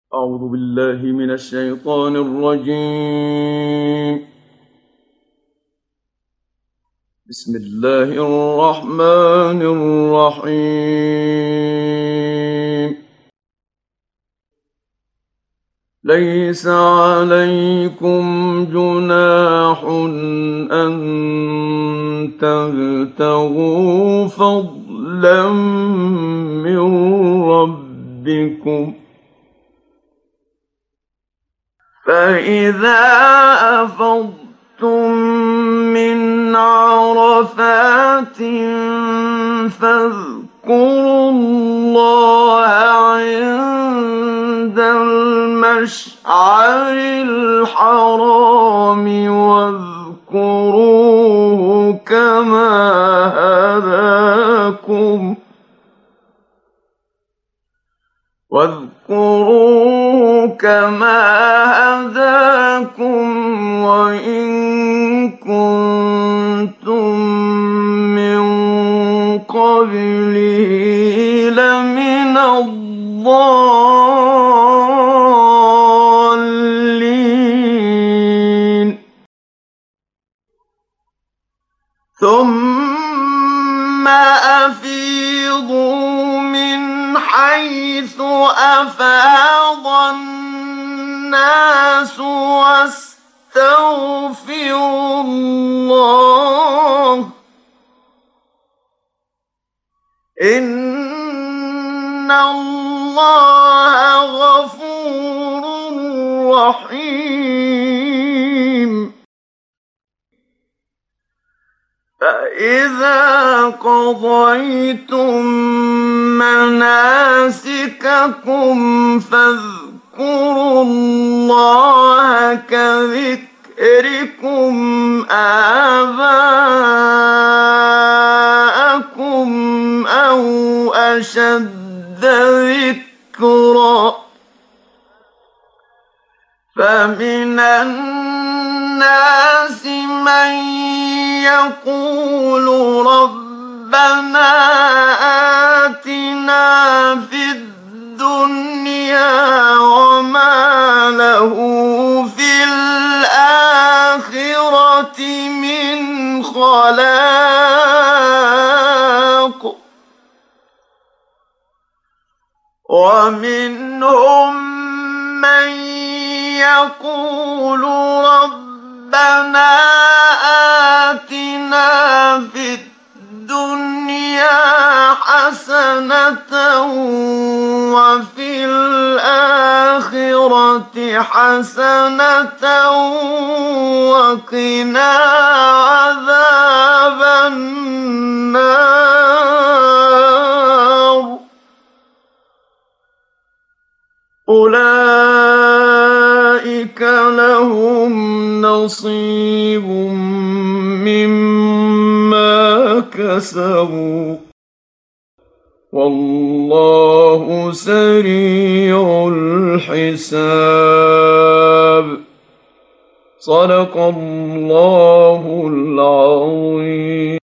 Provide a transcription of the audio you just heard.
أعوذ بالله من الشيطان الرجيم. بسم الله الرحمن الرحيم. ليس عليكم جناح أن تبتغوا فضلا من ربكم، فإذا أفضتم من عرفات فاذكروا الله عند المشعر الحرام واذكروه كما هداكم وإن كنتم من قبله لمن الضالين. ثم أفيضوا من حيث أفاض الناس واستغفروا الله، إن الله غفور رحيم. فإذا قضيتم مناسككم فاذكروا الله كذكركم آباءكم أو أشد ذكرا. فمن الناس من يقول ربنا آتنا في الدنيا وما له في الآخرة من خلاق، ومنهم من يقول ربنا آتنا في الدنيا حسنة وفي الآخرة حسنة وقنا عذاب النار. أولئك لهم نصيب مما كسبوا والله سريع الحساب. صدق الله العظيم.